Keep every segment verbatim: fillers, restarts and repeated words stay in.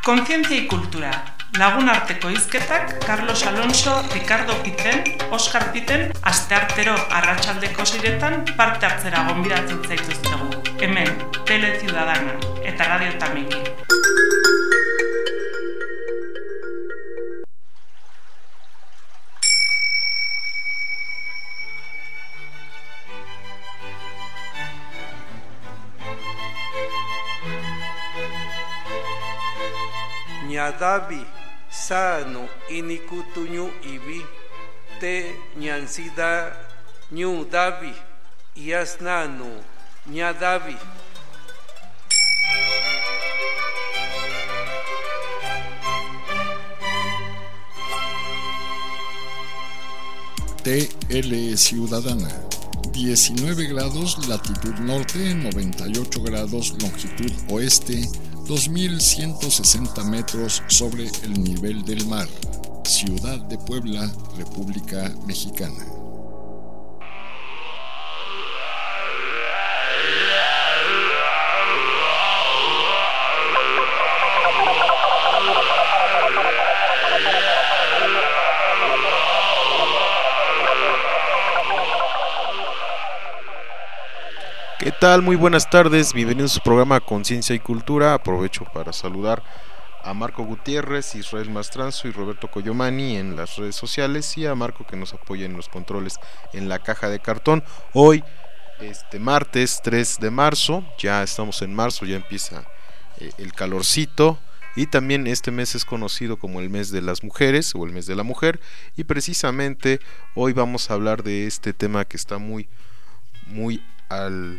Kontzientzia y kultura. Lagunarteko hizketak Carlos Alonso, Ricardo Piten, Oskar Piten, asteartero arratsaldeko seiretan parte hartzera gonbidatzen zaituztegu. Hemen, Tele Ciudadana eta Radio Tamiki. Ñadavi, sano, inikutuñu ibi, te ñansida, ñu davi, yasnanu, ñadavi. T L Ciudadana, diecinueve grados latitud norte, noventa y ocho grados longitud oeste, dos mil ciento sesenta metros sobre el nivel del mar. Ciudad de Puebla, República Mexicana. ¿Qué tal? Muy buenas tardes, bienvenidos a su programa Conciencia y Cultura. Aprovecho para saludar a Marco Gutiérrez, Israel Mastranzo y Roberto Coyomani en las redes sociales y a Marco que nos apoya en los controles en la caja de cartón. Hoy, este martes tres de marzo, ya estamos en marzo, ya empieza eh, el calorcito y también este mes es conocido como el mes de las mujeres o el mes de la mujer y precisamente hoy vamos a hablar de este tema que está muy, muy al...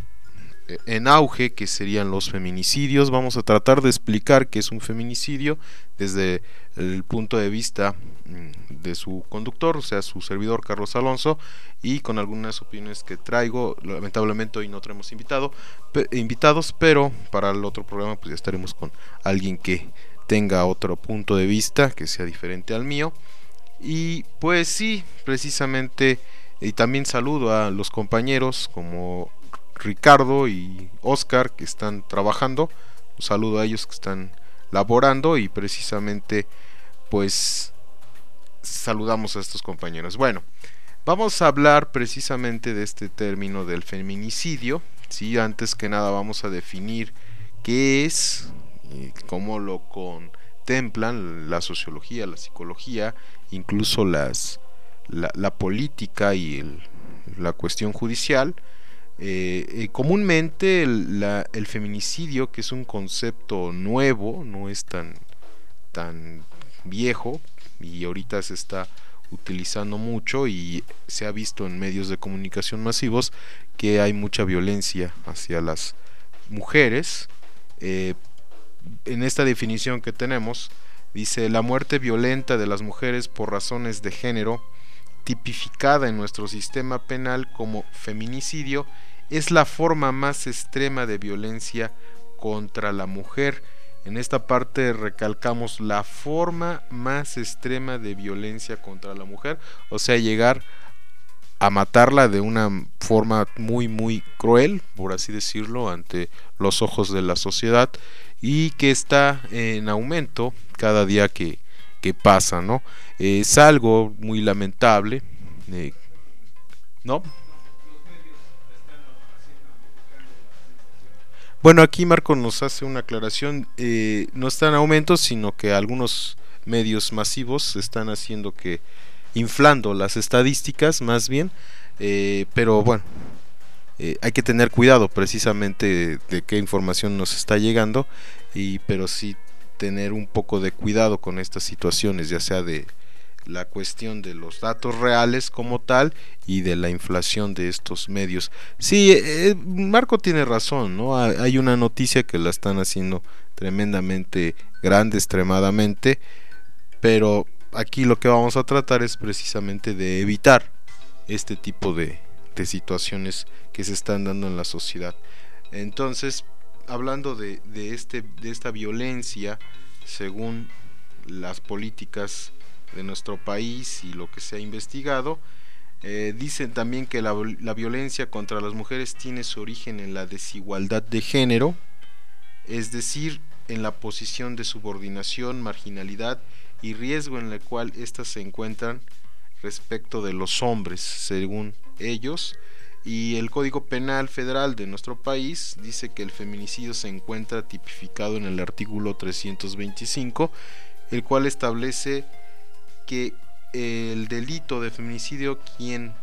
en auge, que serían los feminicidios. Vamos a tratar de explicar qué es un feminicidio desde el punto de vista de su conductor, o sea, su servidor Carlos Alonso, y con algunas opiniones que traigo. Lamentablemente hoy no tenemos invitado, pe- invitados, pero para el otro programa pues ya estaremos con alguien que tenga otro punto de vista, que sea diferente al mío. Y pues sí, precisamente, y también saludo a los compañeros como Ricardo y Oscar que están trabajando. Un saludo a ellos que están laborando y precisamente pues saludamos a estos compañeros. Bueno, vamos a hablar precisamente de este término del feminicidio. Sí, antes que nada vamos a definir qué es y cómo lo contemplan la sociología, la psicología, incluso las la, la política y el, la cuestión judicial. Eh, eh, comúnmente el, la, el feminicidio, que es un concepto nuevo, no es tan, tan viejo y ahorita se está utilizando mucho y se ha visto en medios de comunicación masivos que hay mucha violencia hacia las mujeres. Eh, en esta definición que tenemos dice: la muerte violenta de las mujeres por razones de género, tipificada en nuestro sistema penal como feminicidio, es la forma más extrema de violencia contra la mujer. En esta parte recalcamos la forma más extrema de violencia contra la mujer, o sea, llegar a matarla de una forma muy muy cruel, por así decirlo, ante los ojos de la sociedad, y que está en aumento cada día que, que pasa, ¿no? Es algo muy lamentable, eh, ¿no? Bueno, aquí Marco nos hace una aclaración, eh, no está en aumento, sino que algunos medios masivos están haciendo que, inflando las estadísticas más bien, eh, pero bueno, eh, hay que tener cuidado precisamente de, de qué información nos está llegando, y pero sí tener un poco de cuidado con estas situaciones, ya sea de la cuestión de los datos reales como tal y de la inflación de estos medios. Sí, eh, Marco tiene razón, ¿no? Hay una noticia que la están haciendo tremendamente grande, extremadamente, pero aquí lo que vamos a tratar es precisamente de evitar este tipo de, de situaciones que se están dando en la sociedad. Entonces, hablando de, de, este, de esta violencia, según las políticas de nuestro país y lo que se ha investigado, eh, dicen también que la, la violencia contra las mujeres tiene su origen en la desigualdad de género, es decir, en la posición de subordinación, marginalidad y riesgo en la cual éstas se encuentran respecto de los hombres, según ellos. Y el Código Penal Federal de nuestro país dice que el feminicidio se encuentra tipificado en el artículo trescientos veinticinco, el cual establece que el delito de feminicidio, quien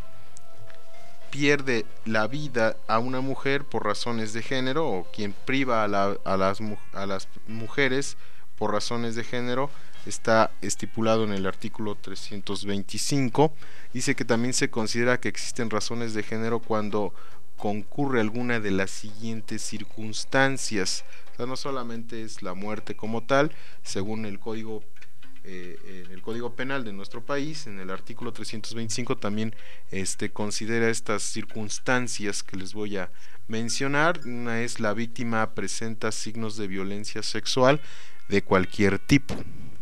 pierde la vida a una mujer por razones de género, o quien priva a, la, a, las, a las mujeres por razones de género, está estipulado en el artículo trescientos veinticinco. Dice que también se considera que existen razones de género cuando concurre alguna de las siguientes circunstancias. O sea, no solamente es la muerte como tal, según el código eh, el código penal de nuestro país, en el artículo trescientos veinticinco también este, considera estas circunstancias que les voy a mencionar. Una es: la víctima presenta signos de violencia sexual de cualquier tipo.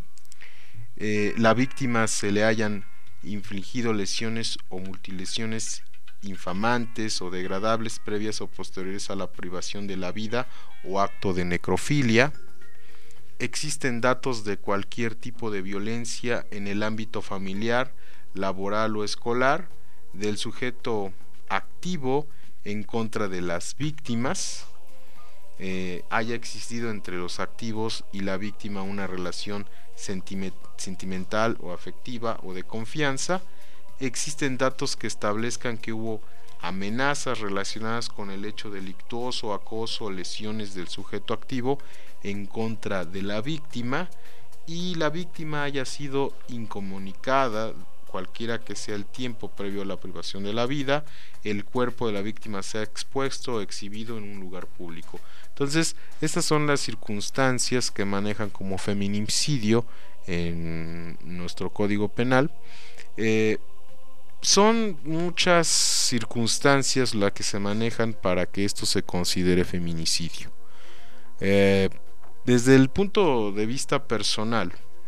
Eh, la víctima se le hayan infligido lesiones o multilesiones infamantes o degradables previas o posteriores a la privación de la vida o acto de necrofilia. Existen datos de cualquier tipo de violencia en el ámbito familiar, laboral o escolar del sujeto activo en contra de las víctimas. Eh, haya existido entre los activos y la víctima una relación sentimental o afectiva o de confianza. Existen datos que establezcan que hubo amenazas relacionadas con el hecho delictuoso, acoso o lesiones del sujeto activo en contra de la víctima, y la víctima haya sido incomunicada, cualquiera que sea el tiempo previo a la privación de la vida, el cuerpo de la víctima sea expuesto o exhibido en un lugar público. Entonces, estas son las circunstancias que manejan como feminicidio en nuestro Código Penal. Eh, son muchas circunstancias las que se manejan para que esto se considere feminicidio. Eh, desde el punto de vista personal,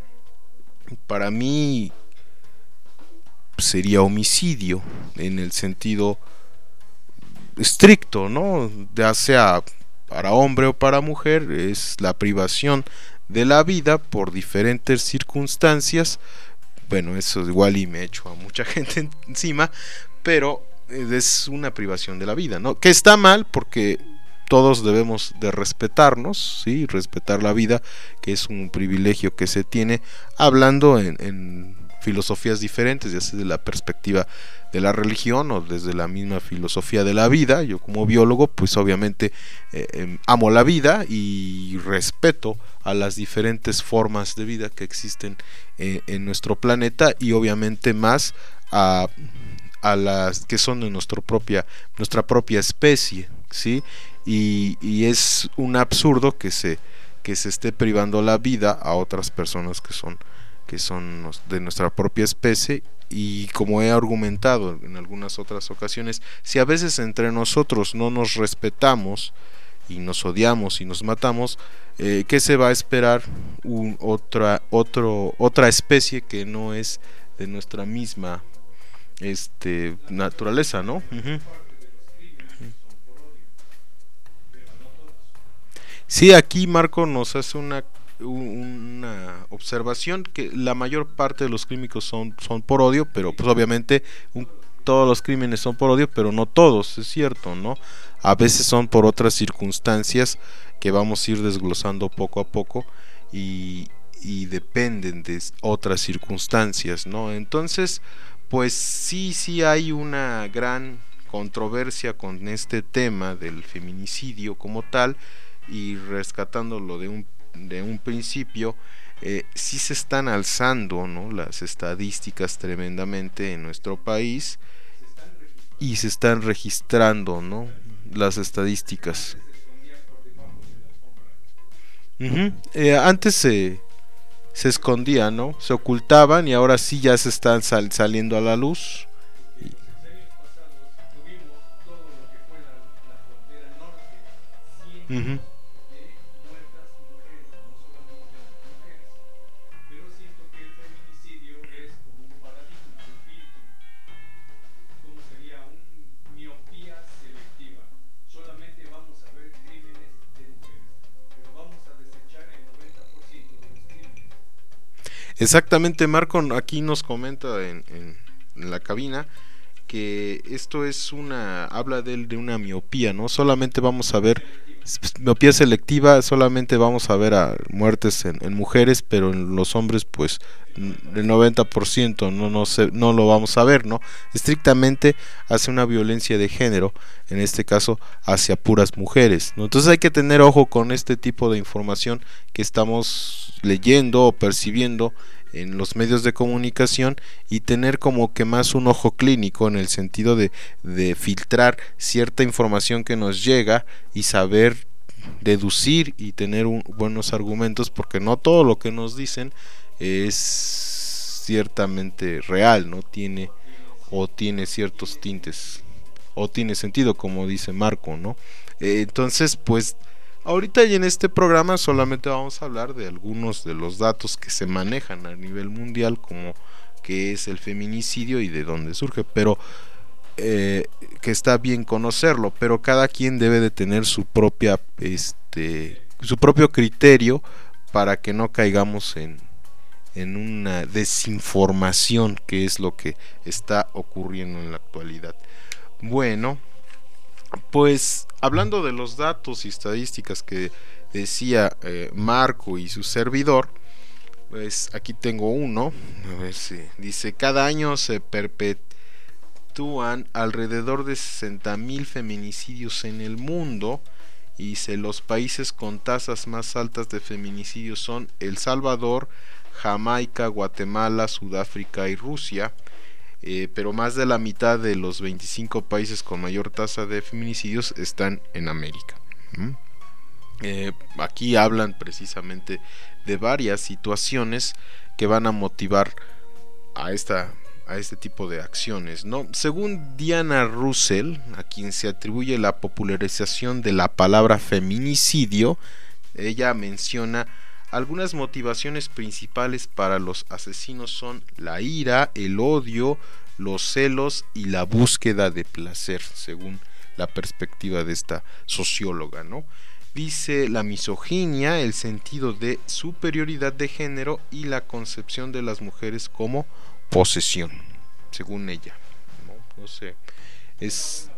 para mí sería homicidio en el sentido estricto, ¿no? Ya sea para hombre o para mujer, es la privación de la vida por diferentes circunstancias. Bueno, eso igual y me echo a mucha gente encima, pero es una privación de la vida, ¿no? Que está mal, porque todos debemos de respetarnos, ¿sí? Respetar la vida, que es un privilegio que se tiene, hablando en, en filosofías diferentes, ya sea desde la perspectiva de la religión o desde la misma filosofía de la vida. Yo como biólogo, pues obviamente eh, eh, amo la vida y respeto a las diferentes formas de vida que existen eh, en nuestro planeta, y obviamente más a, a las que son de nuestro propia, nuestra propia especie, ¿sí? Y, y es un absurdo que se, que se esté privando la vida a otras personas que son, que son de nuestra propia especie. Y como he argumentado en algunas otras ocasiones, si a veces entre nosotros no nos respetamos y nos odiamos y nos matamos, eh, ¿qué se va a esperar un, otra, otro, otra especie que no es de nuestra misma este, naturaleza, ¿no? Uh-huh. Sí, aquí Marco nos hace una una observación, que la mayor parte de los crímenes son, son por odio, pero pues obviamente un, todos los crímenes son por odio, pero no todos, es cierto, ¿no? A veces son por otras circunstancias que vamos a ir desglosando poco a poco, y, y dependen de otras circunstancias, ¿no? Entonces, pues sí, sí hay una gran controversia con este tema del feminicidio como tal, y rescatándolo de un de un principio, eh, sí se están alzando, ¿no?, las estadísticas tremendamente en nuestro país, y se están registrando, ¿no?, las estadísticas. Uh-huh. Eh, antes se, se escondía, ¿no?, se ocultaban, y ahora sí ya se están sal, saliendo a la luz. Uh-huh. Solamente vamos a ver crímenes de mujeres, pero vamos a Exactamente, Marco aquí nos comenta en, en, en la cabina que esto es una, habla de, de una miopía, ¿no? Solamente vamos a ver, miopía selectiva, solamente vamos a ver a muertes en, en mujeres, pero en los hombres pues el noventa por ciento no, no, se, no lo vamos a ver, ¿no? Estrictamente hacia una violencia de género, en este caso hacia puras mujeres, ¿no? Entonces hay que tener ojo con este tipo de información que estamos leyendo o percibiendo en los medios de comunicación y tener como que más un ojo clínico en el sentido de, de filtrar cierta información que nos llega y saber deducir y tener un, buenos argumentos, porque no todo lo que nos dicen es ciertamente real, no tiene o tiene ciertos tintes o tiene sentido, como dice Marco, ¿no? Eh, entonces pues ahorita y en este programa solamente vamos a hablar de algunos de los datos que se manejan a nivel mundial, como que es el feminicidio y de dónde surge, pero eh, que está bien conocerlo, pero cada quien debe de tener su propia, este, su propio criterio para que no caigamos en, en una desinformación, que es lo que está ocurriendo en la actualidad. Bueno, pues hablando de los datos y estadísticas que decía eh, Marco y su servidor, pues aquí tengo uno, a ver si dice: cada año se perpetúan alrededor de sesenta mil feminicidios en el mundo, y dice los países con tasas más altas de feminicidios son El Salvador, Jamaica, Guatemala, Sudáfrica y Rusia. Eh, pero más de la mitad de los veinticinco países con mayor tasa de feminicidios están en América. ¿Mm? Eh, aquí hablan precisamente de varias situaciones que van a motivar a esta a este tipo de acciones, ¿no? Según Diana Russell, a quien se atribuye la popularización de la palabra feminicidio, ella menciona: algunas motivaciones principales para los asesinos son la ira, el odio, los celos y la búsqueda de placer, según la perspectiva de esta socióloga, ¿no? Dice la misoginia, el sentido de superioridad de género y la concepción de las mujeres como posesión, según ella, no, no sé, es...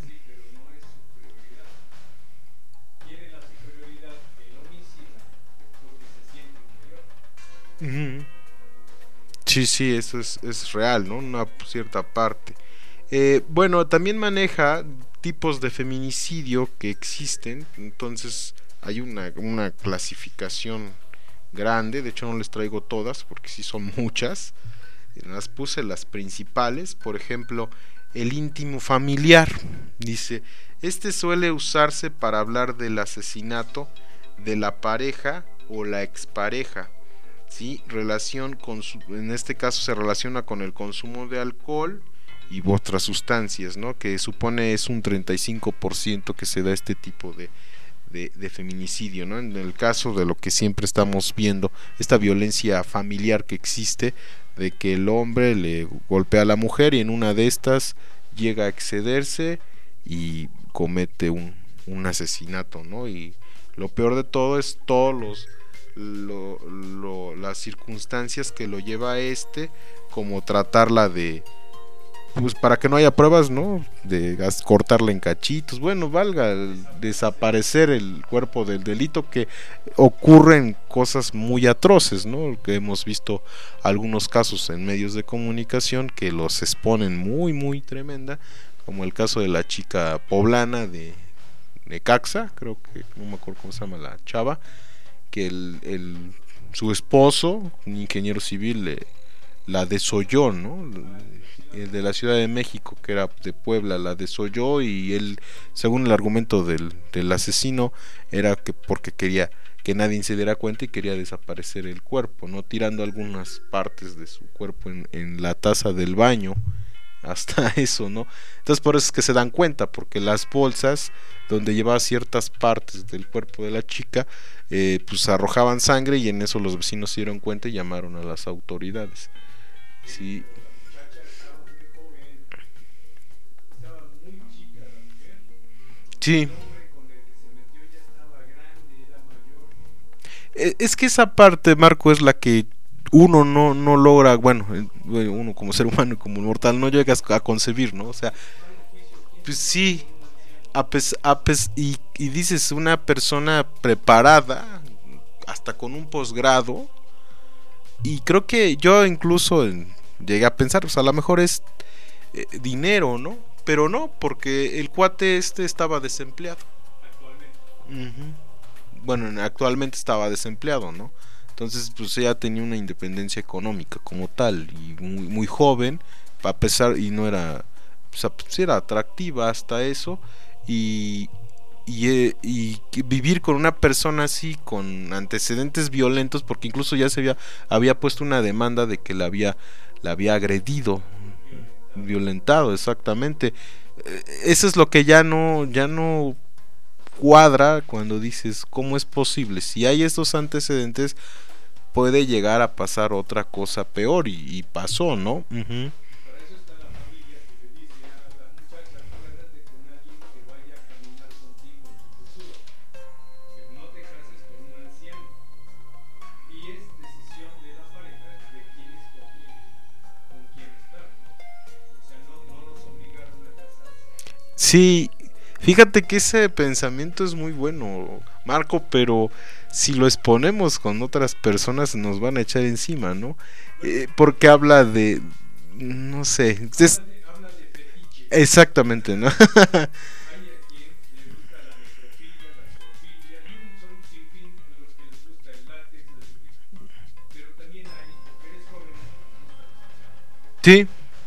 Sí, sí, eso es, es real, ¿no? Una cierta parte. Eh, bueno, también maneja tipos de feminicidio que existen, entonces hay una, una clasificación grande, de hecho no les traigo todas porque sí son muchas, las puse las principales. Por ejemplo, el íntimo familiar, dice: este suele usarse para hablar del asesinato de la pareja o la expareja. Sí, relación con su, en este caso se relaciona con el consumo de alcohol y otras sustancias, ¿no? Que supone es un treinta y cinco por ciento que se da este tipo de, de, de feminicidio, ¿no? En el caso de lo que siempre estamos viendo, esta violencia familiar que existe, de que el hombre le golpea a la mujer y en una de estas llega a excederse y comete un, un asesinato, ¿no? Y lo peor de todo es todos los Lo, lo, las circunstancias que lo lleva a este, como tratarla de, pues para que no haya pruebas, ¿no? De cortarla en cachitos, bueno, valga, desaparecer el cuerpo del delito, que ocurren cosas muy atroces, ¿no? Que hemos visto algunos casos en medios de comunicación que los exponen muy, muy tremenda, como el caso de la chica poblana de Necaxa, creo que no me acuerdo cómo se llama la chava, que el, el, su esposo, un ingeniero civil, le, la desolló, ¿no? El de la Ciudad de México, que era de Puebla, la desolló, y él, según el argumento del, del asesino, era que porque quería que nadie se diera cuenta y quería desaparecer el cuerpo, ¿no? Tirando algunas partes de su cuerpo en, en la taza del baño, hasta eso, ¿no? Entonces por eso es que se dan cuenta, porque las bolsas donde llevaba ciertas partes del cuerpo de la chica, eh, pues arrojaban sangre, y en eso los vecinos se dieron cuenta y llamaron a las autoridades. Sí. Sí. Es que esa parte, Marco, es la que uno no, no logra, bueno, uno como ser humano y como mortal no llega a concebir, ¿no? O sea, pues sí, a pes, a pes, y, y dices una persona preparada, hasta con un posgrado, y creo que yo incluso en, llegué a pensar, pues a lo mejor es eh, dinero, ¿no? Pero no, porque el cuate este estaba desempleado. Uh-huh. Bueno, actualmente estaba desempleado, ¿no? Entonces pues ella tenía una independencia económica como tal y muy, muy joven, a pesar, y no era, o sea, pues era atractiva hasta eso, y, y, y vivir con una persona así con antecedentes violentos, porque incluso ya se había, había puesto una demanda de que la había, la había agredido, violentado, exactamente. Eso es lo que ya no, ya no cuadra cuando dices cómo es posible, si hay estos antecedentes puede llegar a pasar otra cosa peor, y, y pasó, ¿no? Uh-huh. Sí, fíjate que ese pensamiento es muy bueno, Marco, pero si lo exponemos con otras personas nos van a echar encima, ¿no? Eh, porque habla de, no sé, es, exactamente, ¿no? Sí.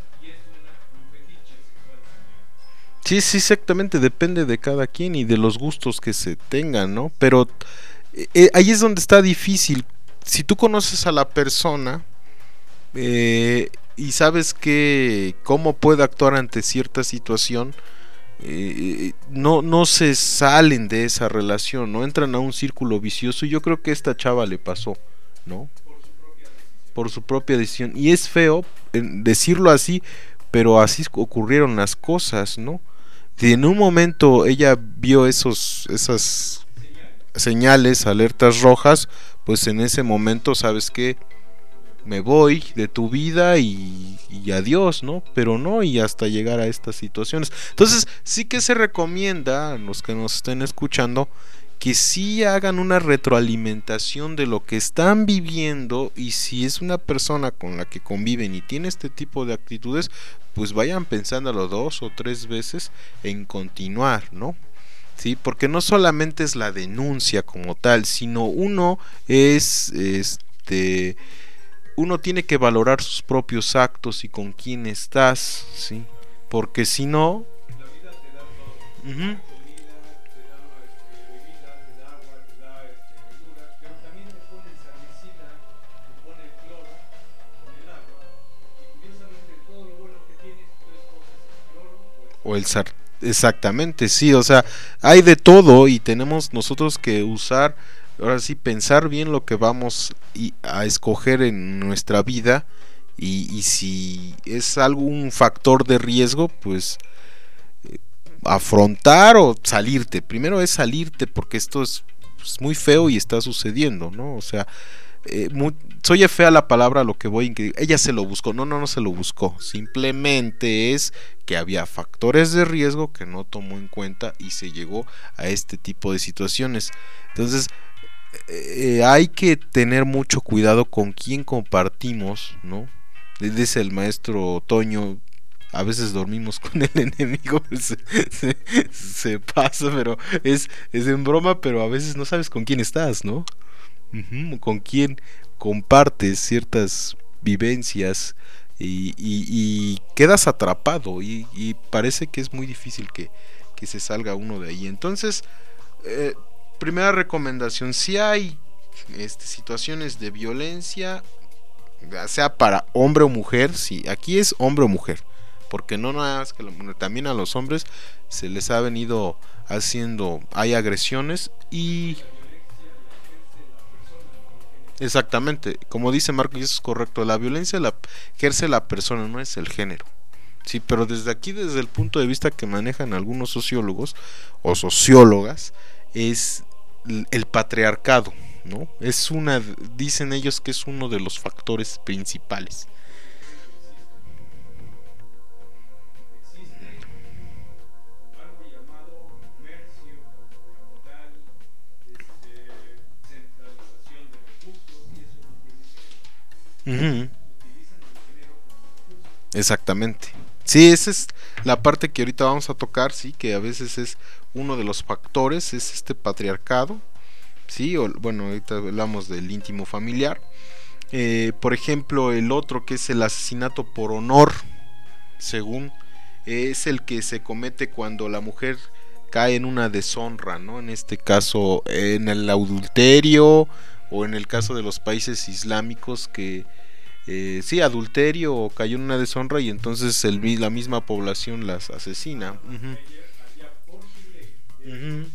Sí, sí, exactamente, depende de cada quien y de los gustos que se tengan, ¿no? Pero eh, ahí es donde está difícil. Si tú conoces a la persona eh, y sabes que cómo puede actuar ante cierta situación, eh, no, no se salen de esa relación, no entran a un círculo vicioso, y yo creo que a esta chava le pasó, ¿no? Por su propia decisión. Y es feo eh, decirlo así, pero así ocurrieron las cosas, ¿no? Si en un momento ella vio esos, esas señales, alertas rojas, pues en ese momento, ¿sabes qué? Me voy de tu vida y, y adiós, ¿no? Pero no, y hasta llegar a estas situaciones. Entonces, sí que se recomienda a los que nos estén escuchando que sí hagan una retroalimentación de lo que están viviendo, y si es una persona con la que conviven y tiene este tipo de actitudes, pues vayan pensándolo dos o tres veces en continuar, ¿no? Sí, porque no solamente es la denuncia como tal, sino uno es, este, uno tiene que valorar sus propios actos y con quién estás, sí, porque si no, la vida te da todo. Uh-huh. O el sar, exactamente, sí, o sea, hay de todo y tenemos nosotros que usar, ahora sí, pensar bien lo que vamos y, a escoger en nuestra vida, y, y si es algún factor de riesgo, pues eh, afrontar o salirte. Primero es salirte, porque esto es, es muy feo y está sucediendo, ¿no? O sea, Eh, muy, soy fea la palabra, lo que voy, que ella se lo buscó. No, no, no se lo buscó. Simplemente es que había factores de riesgo que no tomó en cuenta y se llegó a este tipo de situaciones. Entonces, eh, hay que tener mucho cuidado con quién compartimos, ¿no? Dice el maestro Toño, a veces dormimos con el enemigo, se, se, se pasa, pero es, es en broma, pero a veces no sabes con quién estás, ¿no? Uh-huh, con quién compartes ciertas vivencias y, y, y quedas atrapado, y, y parece que es muy difícil que, que se salga uno de ahí. Entonces, eh, primera recomendación, si hay este, situaciones de violencia, sea para hombre o mujer, si aquí es hombre o mujer, porque no nada más que lo, también a los hombres se les ha venido haciendo, hay agresiones y exactamente, como dice Marco, y eso es correcto, la violencia la ejerce la persona, no es el género. Sí, pero desde aquí, desde el punto de vista que manejan algunos sociólogos o sociólogas, es el patriarcado, ¿no? Es una, dicen ellos que es uno de los factores principales. Uh-huh. Exactamente. Sí, esa es la parte que ahorita vamos a tocar, sí, que a veces es uno de los factores, es este patriarcado, sí, o, bueno, ahorita hablamos del íntimo familiar. Eh, por ejemplo, el otro que es el asesinato por honor, según, es el que se comete cuando la mujer cae en una deshonra, ¿no? En este caso, en el adulterio, o en el caso de los países islámicos que eh, sí, adulterio o cayó en una deshonra y entonces el, la misma población las asesina. Uh-huh. Uh-huh.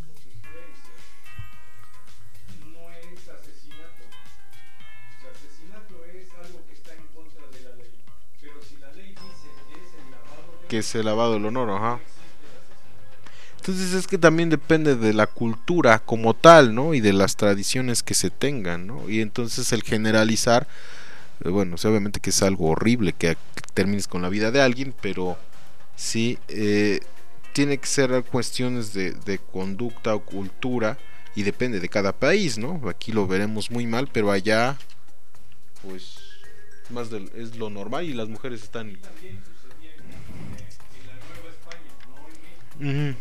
Que es el lavado del honor, ajá. Entonces es que también depende de la cultura como tal, ¿no? Y de las tradiciones que se tengan, ¿no? Y entonces el generalizar, eh, bueno, sí, obviamente que es algo horrible que, que termines con la vida de alguien, pero sí, eh, tiene que ser cuestiones de, de conducta o cultura y depende de cada país, ¿no? Aquí lo veremos muy mal, pero allá, pues, más del, es lo normal y las mujeres están... Uh-huh.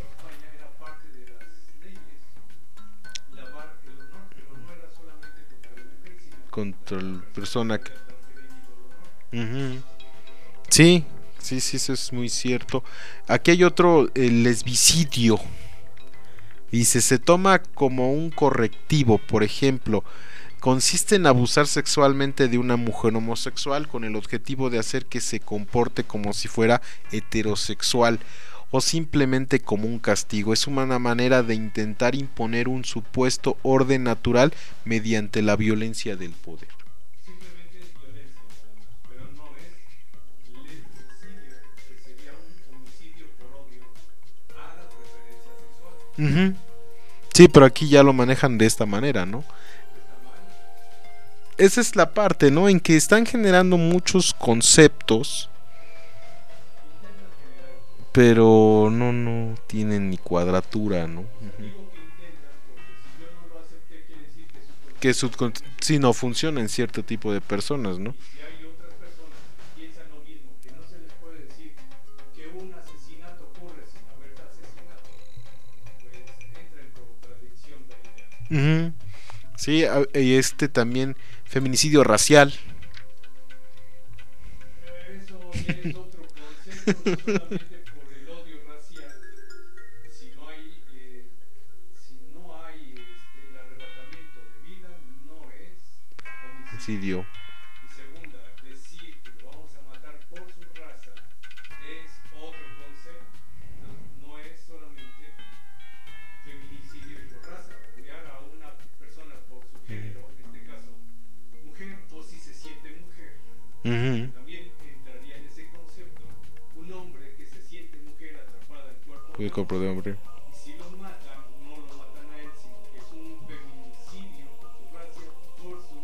Contra la persona que... Uh-huh. Sí, sí, sí, eso es muy cierto. Aquí hay otro, el lesbicidio. Dice, se toma como un correctivo, por ejemplo, consiste en abusar sexualmente de una mujer homosexual con el objetivo de hacer que se comporte como si fuera heterosexual o simplemente como un castigo. Es una manera de intentar imponer un supuesto orden natural mediante la violencia del poder. Simplemente es violencia, pero no es lesbicidio, que sería un homicidio por odio a la preferencia sexual. Uh-huh. Sí, pero aquí ya lo manejan de esta manera, ¿no? Esa es la parte, ¿no? En que están generando muchos conceptos, pero no no tienen ni cuadratura, ¿no? Uh-huh. Que su si no funciona en cierto tipo de personas, ¿no? Si hay otras personas que piensan lo mismo, que no se les puede decir que un asesinato ocurre sin haber asesinado, pues entra en contradicción la idea. Uh-huh. Sí, y este también feminicidio racial. Eso es otro concepto, no solamente homicidio. Y segunda, decir que lo vamos a matar por su raza es otro concepto. No, no es solamente feminicidio por raza, odiar a una persona por su género, en este caso mujer, o si se siente mujer. Uh-huh. También entraría en ese concepto un hombre que se siente mujer atrapada en cuerpo de, cuerpo de hombre. Y si lo matan, no lo matan a él, sino que es un feminicidio por su raza, por su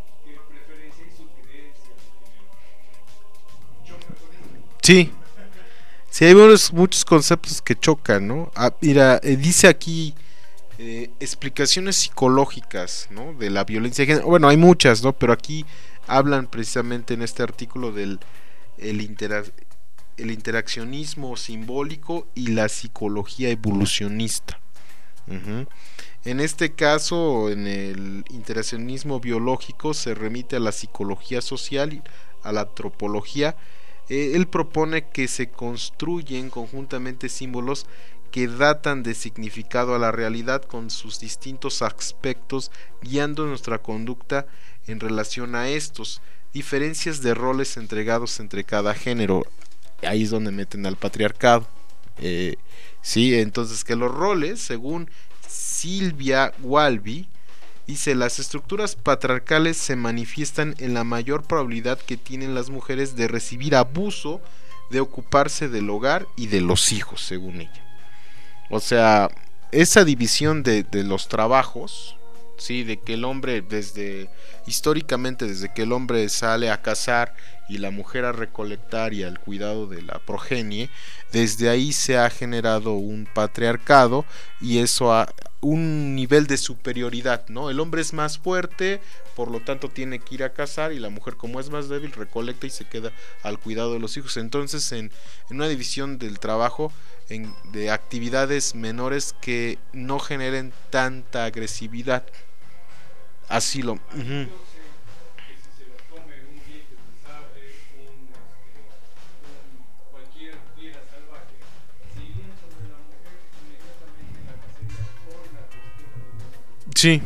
Sí, sí, hay muchos, muchos conceptos que chocan, ¿no? Ah, mira, eh, dice aquí eh, explicaciones psicológicas, ¿no? De la violencia de género. Bueno, hay muchas, ¿no? Pero aquí hablan precisamente en este artículo del el, intera- el interaccionismo simbólico y la psicología evolucionista. Uh-huh. En este caso, en el interaccionismo biológico se remite a la psicología social y a la antropología. Eh, él propone que se construyen conjuntamente símbolos que datan de significado a la realidad con sus distintos aspectos, guiando nuestra conducta en relación a estos, diferencias de roles entregados entre cada género. Ahí es donde meten al patriarcado. Eh, sí, entonces que los roles, según Silvia Walby, dice, las estructuras patriarcales se manifiestan en la mayor probabilidad que tienen las mujeres de recibir abuso, de ocuparse del hogar y de los hijos, según ella. O sea, esa división de, de los trabajos, Sí, de que el hombre desde históricamente desde que el hombre sale a cazar y la mujer a recolectar y al cuidado de la progenie, desde ahí se ha generado un patriarcado y eso a un nivel de superioridad, ¿no? El hombre es más fuerte, por lo tanto tiene que ir a cazar, y la mujer, como es más débil, recolecta y se queda al cuidado de los hijos. Entonces en, en una división del trabajo en, de actividades menores que no generen tanta agresividad. Así lo... Uh-huh. Sí.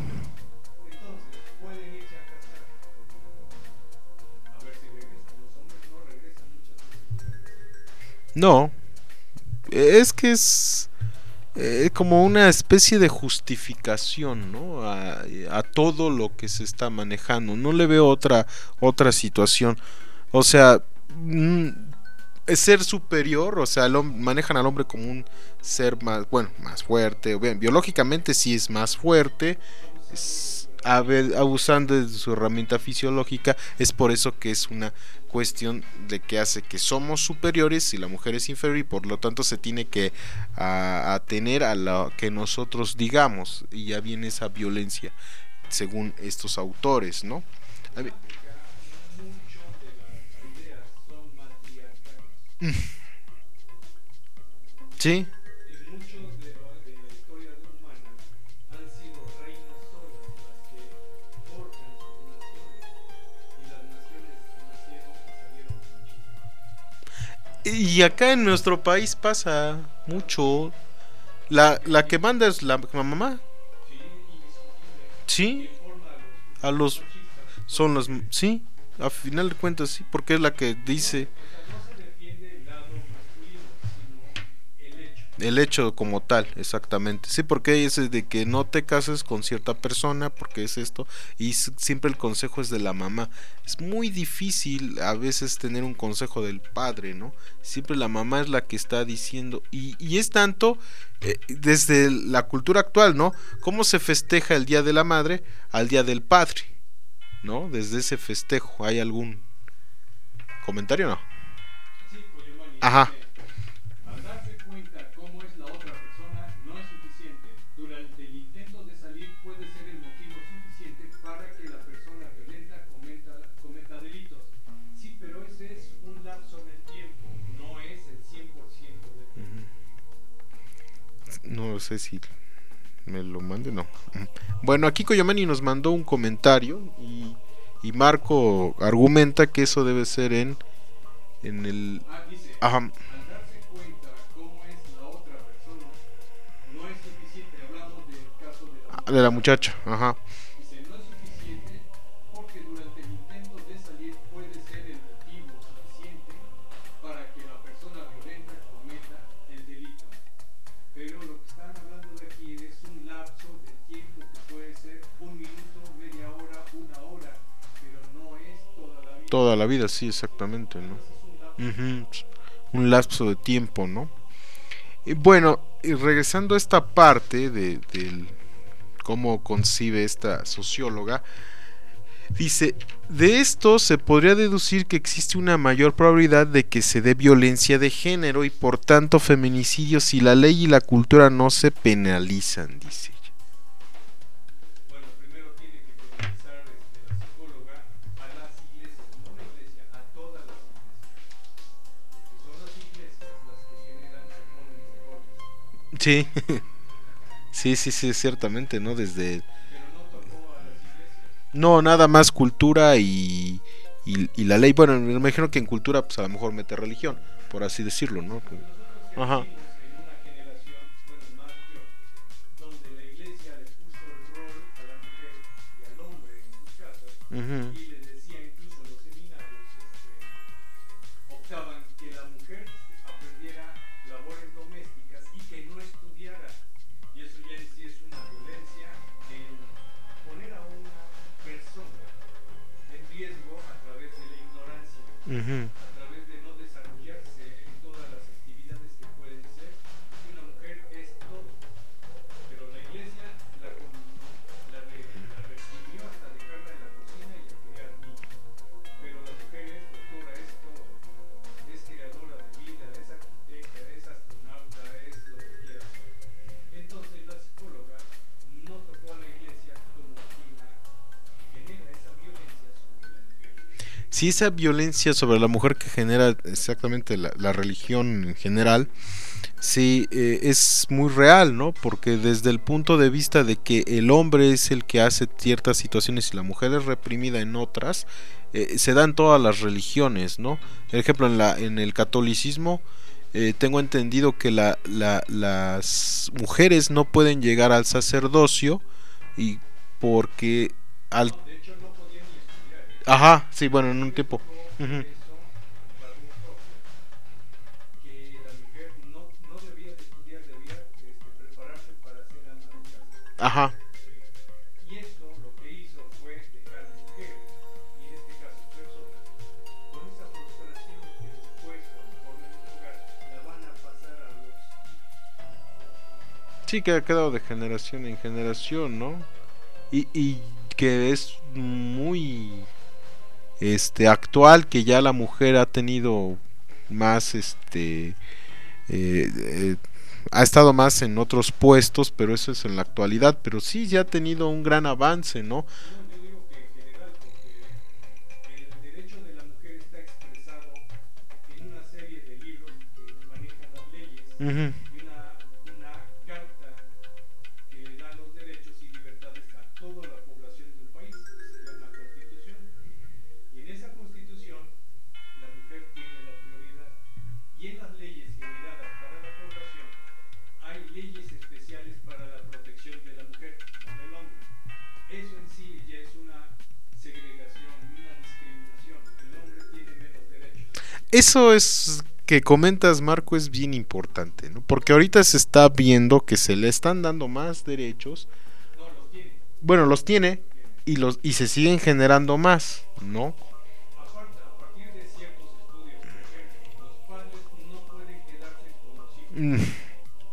No, es que es eh, como una especie de justificación, ¿no? A, a todo lo que se está manejando. No le veo otra otra situación. O sea, mm, es ser superior, o sea, lo, manejan al hombre como un ser más, bueno, más fuerte. Bien, biológicamente sí es más fuerte, es, abusando de su herramienta fisiológica. Es por eso que es una cuestión de que hace que somos superiores y la mujer es inferior, y por lo tanto se tiene que a, atener a lo que nosotros digamos, y ya viene esa violencia según estos autores, ¿no? A ver. Sí. Y acá en nuestro país pasa mucho. La, la que manda es la, la mamá. Sí. A los son los sí. A final de cuentas sí, porque es la que dice el hecho como tal, exactamente. Sí, porque es de que no te cases con cierta persona porque es esto, y siempre el consejo es de la mamá. Es muy difícil a veces tener un consejo del padre, ¿no? Siempre la mamá es la que está diciendo, y, y es tanto eh, desde la cultura actual, ¿no? Cómo se festeja el Día de la Madre al Día del Padre, ¿no? Desde ese festejo, ¿hay algún comentario o no? Ajá. No sé si me lo mande, no. Bueno, aquí Coyomani nos mandó un comentario y, y Marco argumenta que eso debe ser en en el ajá. De la muchacha, ajá. Toda la vida, sí, exactamente, ¿no? Uh-huh. Un lapso de tiempo, ¿no? Y bueno, y regresando a esta parte de, de cómo concibe esta socióloga, dice, de esto se podría deducir que existe una mayor probabilidad de que se dé violencia de género y por tanto feminicidio si la ley y la cultura no se penalizan, dice. Sí, sí, sí, sí, ciertamente, ¿no? Desde... No, nada más cultura y, y, y la ley. Bueno, me imagino que en cultura, pues a lo mejor mete religión, por así decirlo, ¿no? Ajá. Uh-huh. Uh-huh. si esa violencia sobre la mujer que genera exactamente la, la religión en general, sí, eh, es muy real, ¿no? Porque desde el punto de vista de que el hombre es el que hace ciertas situaciones y la mujer es reprimida en otras, eh, se dan todas las religiones, ¿no? Por ejemplo, en, la, en el catolicismo, eh, tengo entendido que la, la, las mujeres no pueden llegar al sacerdocio y porque al... Ajá, sí, bueno, en un tiempo. Uh-huh. Ajá. Y esto lo que hizo fue dejar mujeres, y en este caso personas, con esa frustración que después, cuando formen un hogar, la van a pasar a los hijos. Sí, que ha quedado de generación en generación, ¿no? Y, y que es muy este actual, que ya la mujer ha tenido más este eh, eh, ha estado más en otros puestos, pero eso es en la actualidad, pero sí ya ha tenido un gran avance, ¿no? No, yo digo que en general, porque el derecho de la mujer está expresado en una serie de libros que manejan las leyes, uh-huh. y una, una carta que le da los derechos y libertades a toda la población del país, que se llama Constitución, y en esa Constitución la mujer tiene la prioridad, y en las leyes generadas para la población hay leyes especiales para la protección de la mujer, no del hombre. Eso en sí ya es una segregación y una discriminación. El hombre tiene menos derechos. Eso es que comentas, Marco, es bien importante, ¿no? Porque ahorita se está viendo que se le están dando más derechos. No, los tiene. Bueno, los tiene y los y se siguen generando más, ¿no? Aparte, a partir de ciertos estudios, por ejemplo, los padres no pueden quedarse con los hijos. Mm.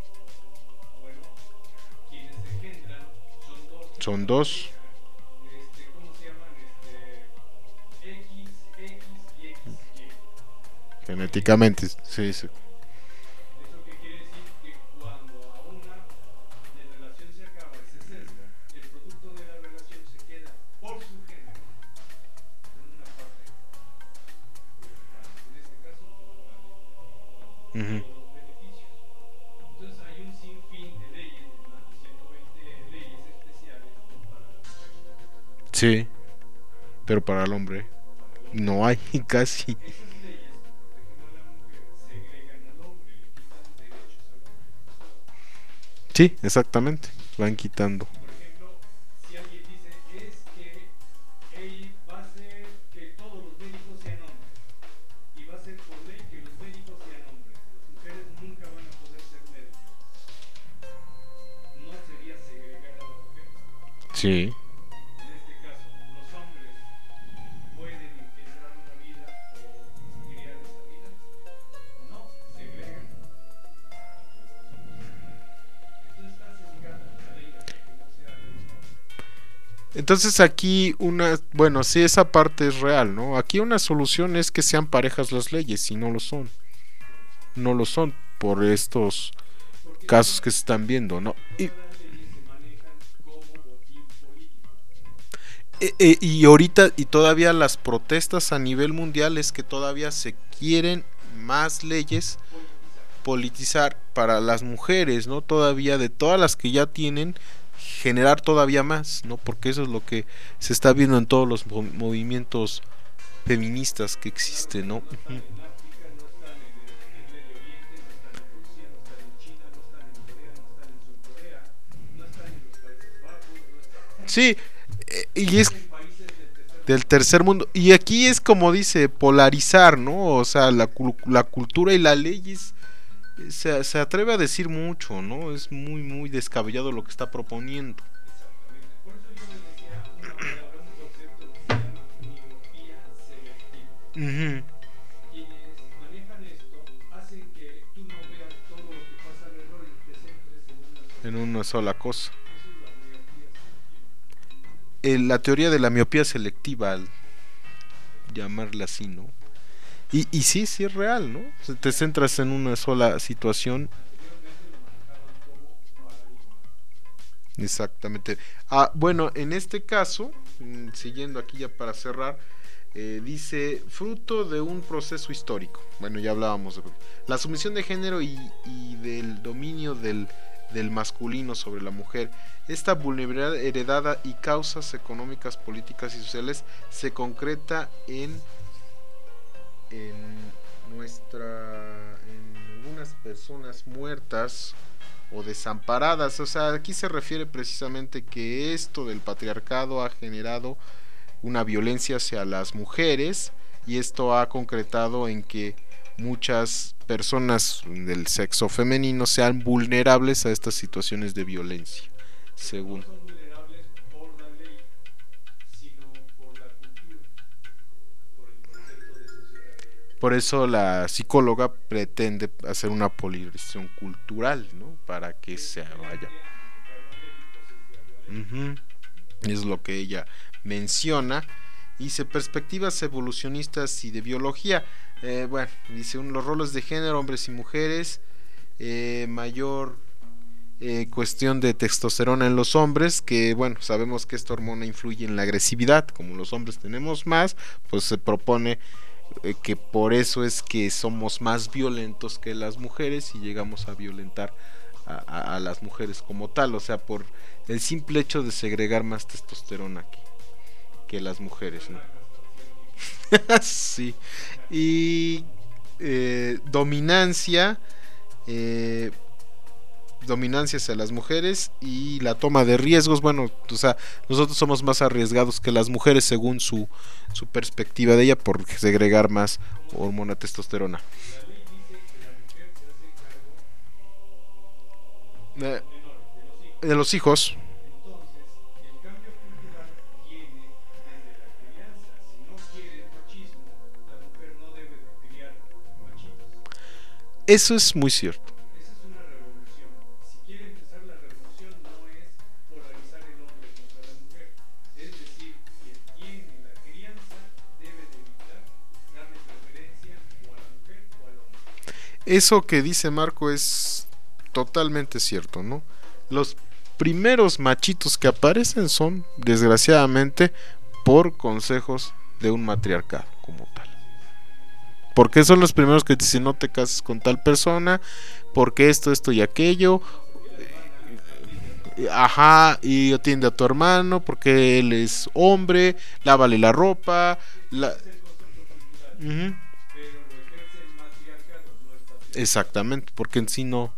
Son dos. Este, ¿cómo se llaman? Este, X, X y X Y. Genéticamente, sí, sí. Eso que quiere decir que cuando a una de relación se acaba y se cesa, el producto de la relación se queda por su género en una parte. En este caso, por la uh-huh. Sí, pero para el hombre no hay casi. Esas leyes que protegen a la mujer segregan al hombre, le quitan derechos a la mujer. Sí, exactamente, van quitando. Por ejemplo, si alguien dice es que él va a hacer que todos los médicos sean hombres, y va a ser por ley que los médicos sean hombres, las mujeres nunca van a poder ser médicos. ¿No sería segregar a la mujer? Sí. Entonces aquí una, bueno, sí, esa parte es real, ¿no? Aquí una solución es que sean parejas las leyes y no lo son. No lo son por estos casos que se están viendo, ¿no? Y, e, e, y ahorita, y todavía las protestas a nivel mundial es que todavía se quieren más leyes politizar para las mujeres, ¿no? Todavía de todas las que ya tienen, generar todavía más, ¿no? Porque eso es lo que se está viendo en todos los movimientos feministas que existen, ¿no? Uh-huh. Sí, y es del tercer mundo, y aquí es como dice, polarizar, ¿no? O sea, la, la cultura y la ley es, se, se atreve a decir mucho, ¿no? Es muy, muy descabellado lo que está proponiendo. Por eso yo les decía, una palabra, un concepto que se llama miopía selectiva. Uh-huh. Quienes manejan esto hacen que tú no veas todo lo que pasa alrededor y te centres en una, en una sola cosa. Eso es la miopía selectiva. Eh, la teoría de la miopía selectiva, al llamarla así, ¿no? Y, y sí, sí es real, ¿no? O sea, te centras en una sola situación. Exactamente. Ah, bueno, en este caso, siguiendo aquí ya para cerrar, Eh, dice, fruto de un proceso histórico. Bueno, ya hablábamos de la sumisión de género y, y del dominio del, del masculino sobre la mujer. Esta vulnerabilidad heredada y causas económicas, políticas y sociales se concreta en, en nuestra, en algunas personas muertas o desamparadas. O sea, aquí se refiere precisamente que esto del patriarcado ha generado una violencia hacia las mujeres, y esto ha concretado en que muchas personas del sexo femenino sean vulnerables a estas situaciones de violencia, según. No son vulnerables por la ley, sino por la cultura, por el concepto de sociedad. Por eso la psicóloga pretende hacer una polarización cultural, ¿no? Para que se vaya. Uh-huh. Es lo que ella menciona. Dice perspectivas evolucionistas y de biología. Eh, bueno, dice un, los roles de género, hombres y mujeres, eh, mayor eh, cuestión de testosterona en los hombres, que bueno, sabemos que esta hormona influye en la agresividad. Como los hombres tenemos más, pues se propone eh, que por eso es que somos más violentos que las mujeres y llegamos a violentar a, a, a las mujeres como tal, o sea, por el simple hecho de segregar más testosterona que, que las mujeres, ¿no? Sí. Y eh, dominancia eh, dominancia hacia las mujeres y la toma de riesgos. Bueno, o sea, nosotros somos más arriesgados que las mujeres según su, su perspectiva de ella, por segregar más hormona testosterona. Eh, de los hijos. Eso es muy cierto. Esa es una revolución. Si quiere empezar la revolución, no es polarizar el hombre contra la mujer. Es decir, quien tiene la crianza debe de evitar darle preferencia o a la mujer o al hombre. Eso que dice Marco es totalmente cierto, ¿no? Los primeros machitos que aparecen son, desgraciadamente, por consejos de un matriarcado como tal. Porque son los primeros que te dicen no te cases con tal persona, porque esto, esto y aquello. Ajá, y atiende a tu hermano porque él es hombre, lávale la ropa. La... Uh-huh. Exactamente, porque en sí no.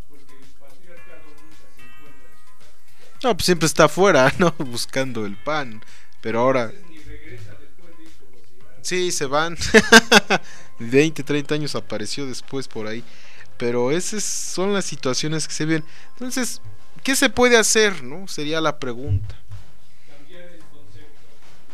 No, pues siempre está afuera, ¿no? Buscando el pan. Pero ahora. Sí, se van. veinte, treinta años apareció después por ahí. Pero esas son las situaciones que se ven. Entonces, ¿qué se puede hacer, no? Sería la pregunta. Cambiar el concepto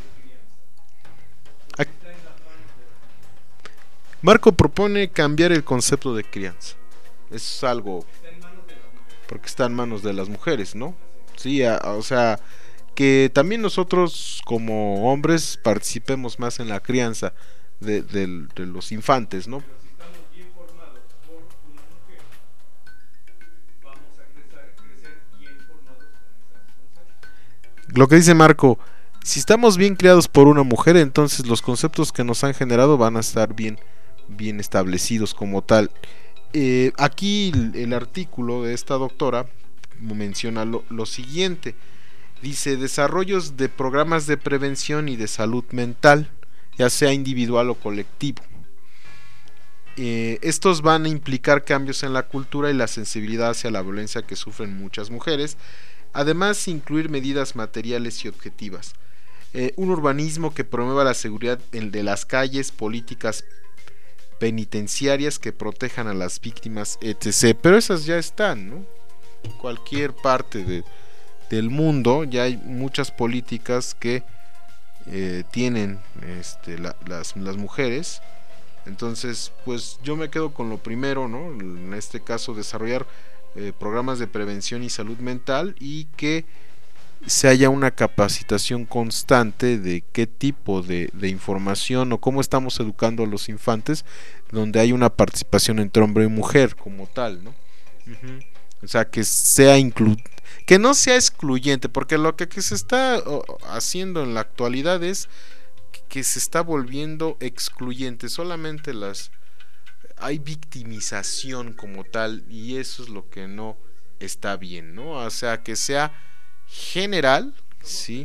de crianza. Está en las manos de... Marco propone cambiar el concepto de crianza. Es algo. Está en manos de las mujeres. Porque está en manos de las mujeres, ¿no? Sí, a, a, o sea, que también nosotros como hombres participemos más en la crianza de, de, de los infantes, ¿no? Pero si estamos bien formados por una mujer, vamos a crecer, crecer bien formados con esos conceptos. Lo que dice Marco, si estamos bien criados por una mujer, entonces los conceptos que nos han generado van a estar bien, bien establecidos como tal. Eh, aquí el, el artículo de esta doctora menciona lo, lo siguiente. Dice desarrollos de programas de prevención y de salud mental, ya sea individual o colectivo. Eh, estos van a implicar cambios en la cultura y la sensibilidad hacia la violencia que sufren muchas mujeres, además incluir medidas materiales y objetivas. Eh, un urbanismo que promueva la seguridad de las calles, políticas penitenciarias que protejan a las víctimas, etcétera. Pero esas ya están, ¿no? En cualquier parte de, del mundo ya hay muchas políticas que eh, tienen este, la, las, las mujeres. Entonces, pues yo me quedo con lo primero, ¿no? En este caso, desarrollar eh, programas de prevención y salud mental y que se haya una capacitación constante de qué tipo de, de información o cómo estamos educando a los infantes, donde hay una participación entre hombre y mujer como tal, ¿no? Uh-huh. O sea, que sea inclu- que no sea excluyente, porque lo que, que se está oh, haciendo en la actualidad es que se está volviendo excluyente. Solamente las hay victimización como tal, y eso es lo que no está bien, ¿no? O sea, que sea general, sí.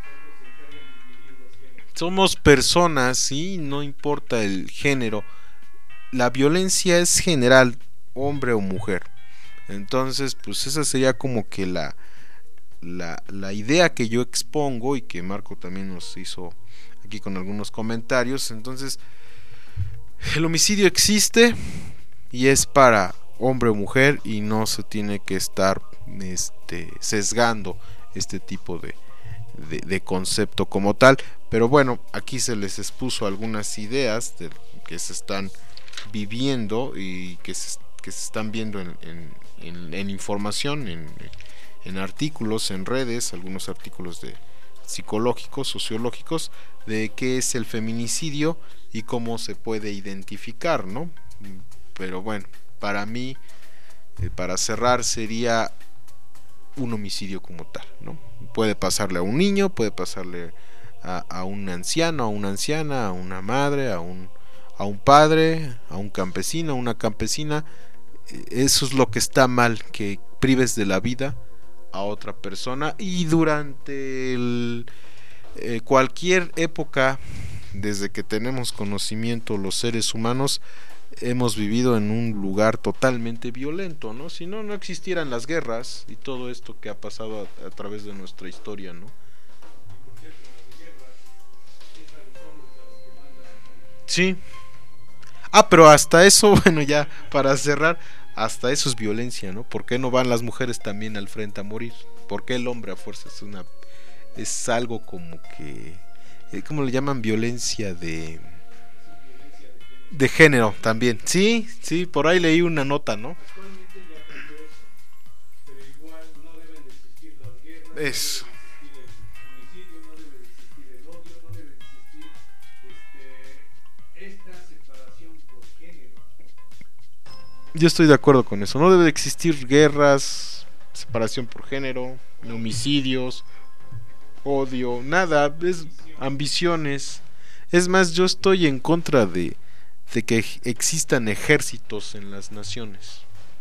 Somos personas, sí, no importa el género. La violencia es general, hombre o mujer. Entonces, pues esa sería como que la la, la idea que yo expongo, y que Marco también nos hizo aquí con algunos comentarios. Entonces, el homicidio existe y es para hombre o mujer, y no se tiene que estar este, sesgando este tipo de, de, de concepto como tal. Pero bueno, aquí se les expuso algunas ideas de que se están viviendo y que se, que se están viendo en, en, en, en información, en, en artículos, en redes, algunos artículos de psicológicos, sociológicos, de qué es el feminicidio y cómo se puede identificar, ¿no? Pero bueno, para mí, eh, para cerrar, sería un homicidio como tal, ¿no? Puede pasarle a un niño, puede pasarle a, a un anciano, a una anciana, a una madre, a un, a un padre, a un campesino, a una campesina. Eso es lo que está mal, que prives de la vida a otra persona. Y durante el, eh, cualquier época, desde que tenemos conocimiento los seres humanos, hemos vivido en un lugar totalmente violento, ¿no? Si no, no existieran las guerras y todo esto que ha pasado a, a través de nuestra historia, ¿no? Sí. Ah, pero hasta eso, bueno, ya para cerrar, hasta eso es violencia, ¿no? ¿Por qué no van las mujeres también al frente a morir? ¿Por qué el hombre a fuerza es una es algo como que ¿cómo le llaman? Violencia de de género también. Sí, sí, por ahí leí una nota, ¿no? Actualmente ya cambió eso, pero igual no deben de existir las guerras, Eso. no debe de existir el homicidio, no debe de existir el odio, no debe de existir este, esta separación por género. Yo estoy de acuerdo con eso. No debe de existir guerras, separación por género, homicidios, odio, nada, es ambiciones. Es más, yo estoy en contra de de que existan ejércitos en las naciones.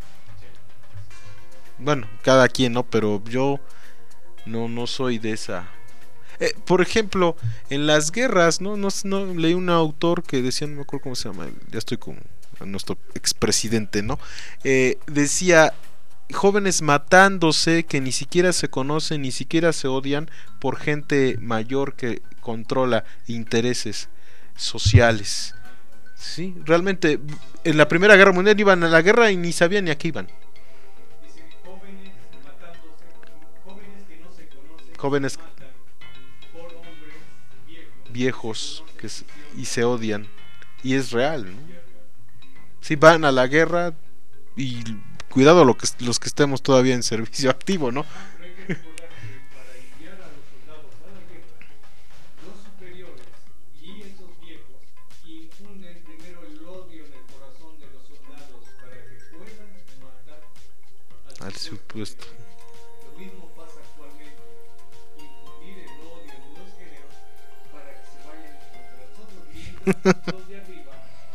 Bueno, cada quien, ¿no? Pero yo no no soy de esa. Eh, por ejemplo, en las guerras, ¿no? No, no leí un autor que decía, no me acuerdo cómo se llama, ya estoy con nuestro expresidente, ¿no? Eh, decía, jóvenes matándose que ni siquiera se conocen, ni siquiera se odian, por gente mayor que controla intereses sociales. Sí, realmente en la Primera Guerra Mundial iban a la guerra y ni sabían ni a qué iban. Dice, jóvenes matándose, jóvenes que no se conocen, Jóvenes matan por hombres viejos, viejos que se, y se odian. Y es real, ¿no? Sí, van a la guerra y cuidado lo que, los que estemos todavía en servicio activo, ¿no? Pero hay que recordar que para enviar a los soldados a la guerra, los superiores y esos viejos infunden primero el odio en el corazón de los soldados para que puedan matar al, Al supuesto. Lo mismo pasa actualmente, infundir el odio en los géneros para que se vayan contra nosotros, mientras los de arriba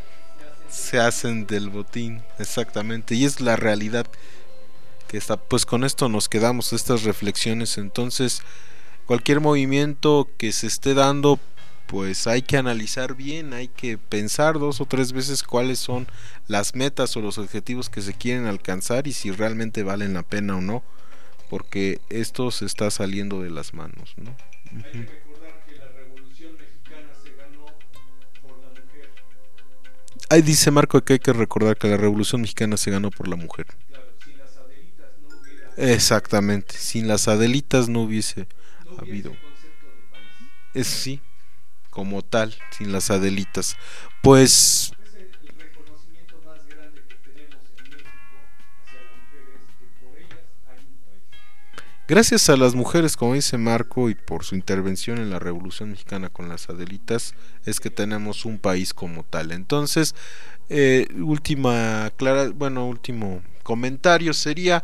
Se hacen del botín, exactamente, y es la realidad que está. Pues con esto nos quedamos, estas reflexiones. Entonces, cualquier movimiento que se esté dando, pues hay que analizar bien, hay que pensar dos o tres veces cuáles son las metas o los objetivos que se quieren alcanzar y si realmente valen la pena o no, porque esto se está saliendo de las manos, ¿no? hay que recordar que la Revolución Mexicana se ganó por la mujer. Ahí dice Marco que hay que recordar que la Revolución Mexicana se ganó por la mujer. Claro, si las Adelitas no hubiera, Exactamente, sin las Adelitas no hubiese no hubiese habido. concepto de país. Es sí, como tal, sin las Adelitas. Pues Es el, el reconocimiento más grande que tenemos en México hacia la mujer es que por ellas hay un país. gracias a las mujeres, como dice Marco, y por su intervención en la Revolución Mexicana con las Adelitas, es que tenemos un país como tal. Entonces, eh, última clara, bueno, último comentario sería: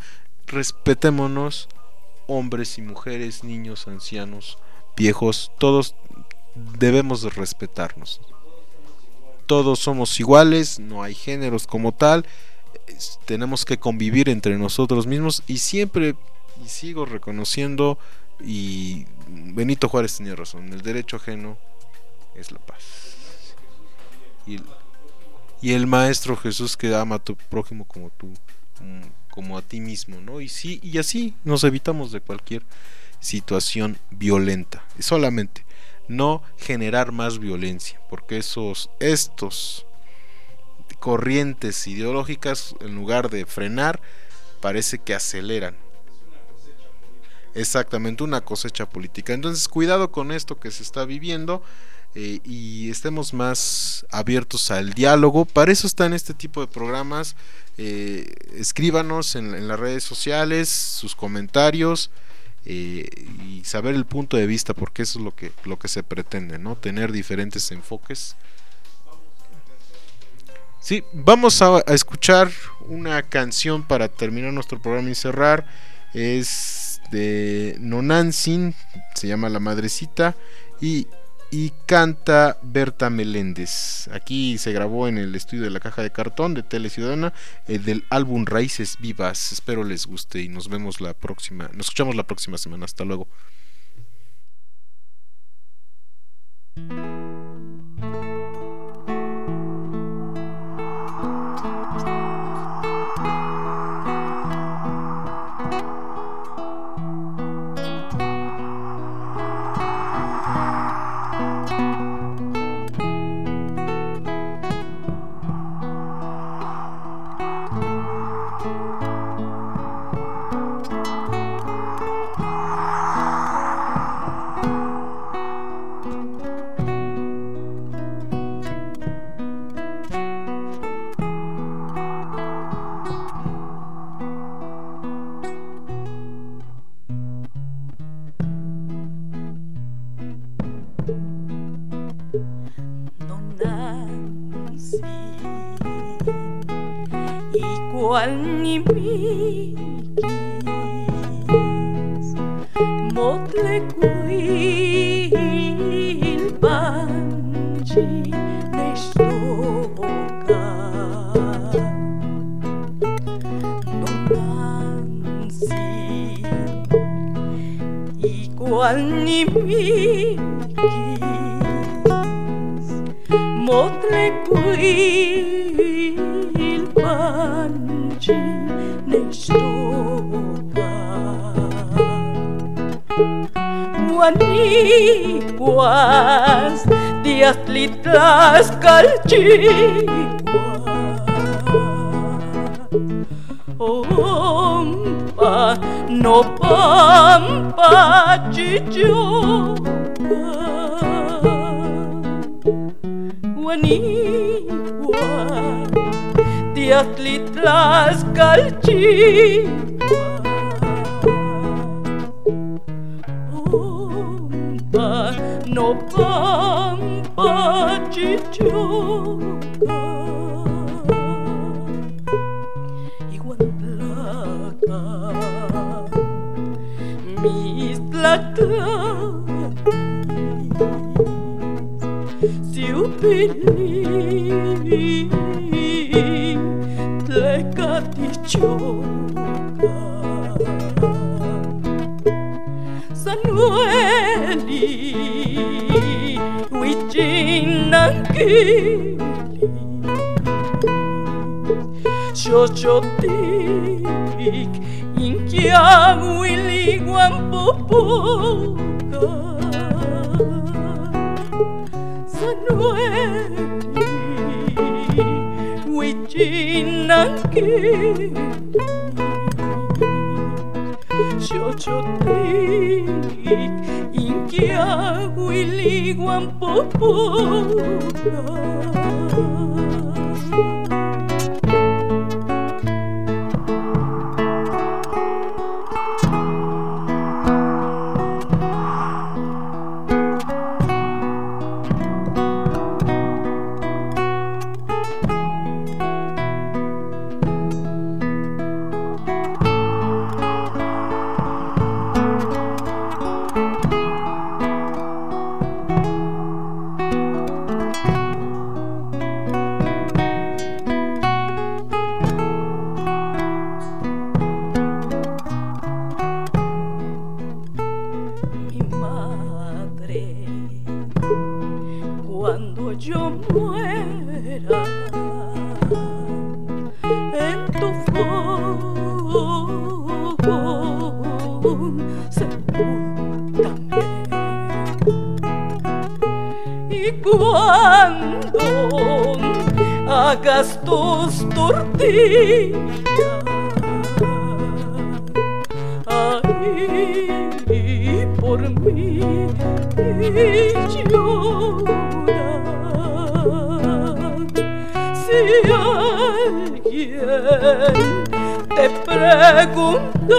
respetémonos, hombres y mujeres, niños, ancianos, viejos, todos debemos de respetarnos. Todos somos iguales, no hay géneros como tal, es, tenemos que convivir entre nosotros mismos y siempre, y sigo reconociendo, y Benito Juárez tenía razón, el derecho ajeno es la paz. Y el, y el Maestro Jesús que ama a tu prójimo como tú, como a ti mismo, ¿no? Y sí, y así nos evitamos de cualquier situación violenta, y solamente no generar más violencia, porque esos estos corrientes ideológicas, en lugar de frenar, parece que aceleran. Exactamente, una cosecha política. Entonces, cuidado con esto que se está viviendo, eh, y estemos más abiertos al diálogo. Para eso están este tipo de programas. Eh, escríbanos en, en las redes sociales sus comentarios. Eh, y saber el punto de vista, porque eso es lo que lo que se pretende, ¿no? Tener diferentes enfoques. Sí, vamos a, a escuchar una canción para terminar nuestro programa y cerrar. Es de Nonantzin, se llama La Madrecita, y, y canta Berta Meléndez. Aquí se grabó en el estudio de La Caja de Cartón de Tele Ciudadana, eh, del álbum Raíces Vivas. Espero les guste y nos vemos la próxima, nos escuchamos la próxima semana. Hasta luego. Ompa, no pampa chichoka, Guaniwa, Tiatlitlascalchiwa, Ompa, no pampa chichoka, Iguantlaca, mis tlacamis, siupili, tlecatichoca, Sanueli, huichinanquili, xochotic, inquiahuili, guampopoca, Sanueli, huichinanquili, xochotic, inquiahuili, guampopoca. yo muera en tu fogón, sepúltame. Y cuando hagas tus tortillas, ahí por mí llora. Si alguien te pregunta,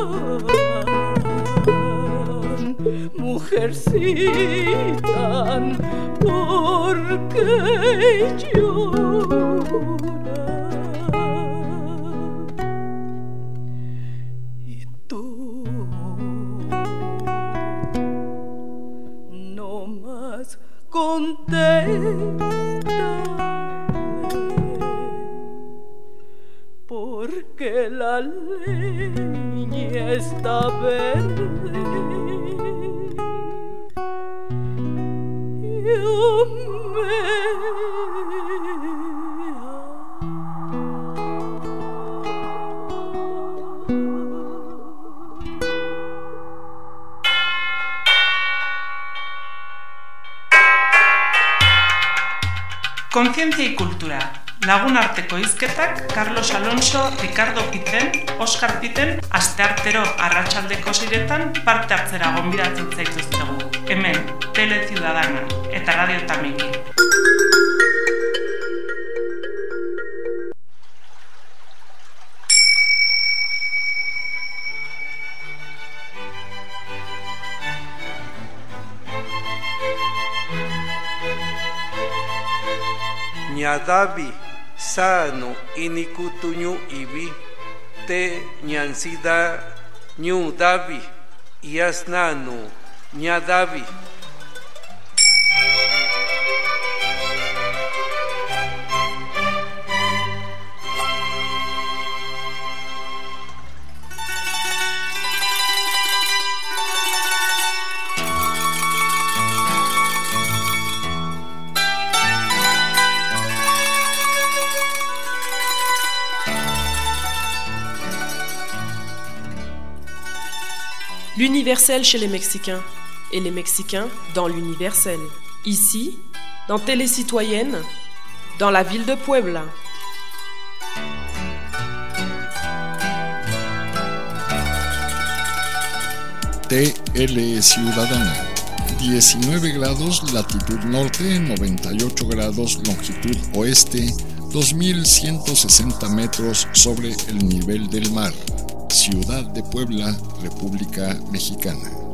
mujercita, ¿por qué lloras? Y tú no más contéstame, porque la leña está verde. Yo me Kontzientzia y kultura. Lagunarteko hizketak Carlos Alonso, Ricardo Piten, Oskar Piten, asteartero arratsaldeko seiretan parte hartzera gonbidatzen zaituztegu. Hemen, Tele Ciudadana eta Radio Tamiki. Ñadavi, sano inikutuñu ibi, te ñansida ñu davi, yasnanu ñadavi. L'universel chez les Mexicains et les Mexicains dans l'universel. Ici, dans Télé Citoyenne, dans la ville de Puebla. T L Ciudadana, diecinueve grados latitud norte, noventa y ocho grados longitud oeste, dos mil ciento sesenta metros sobre el nivel del mar. Ciudad de Puebla, República Mexicana.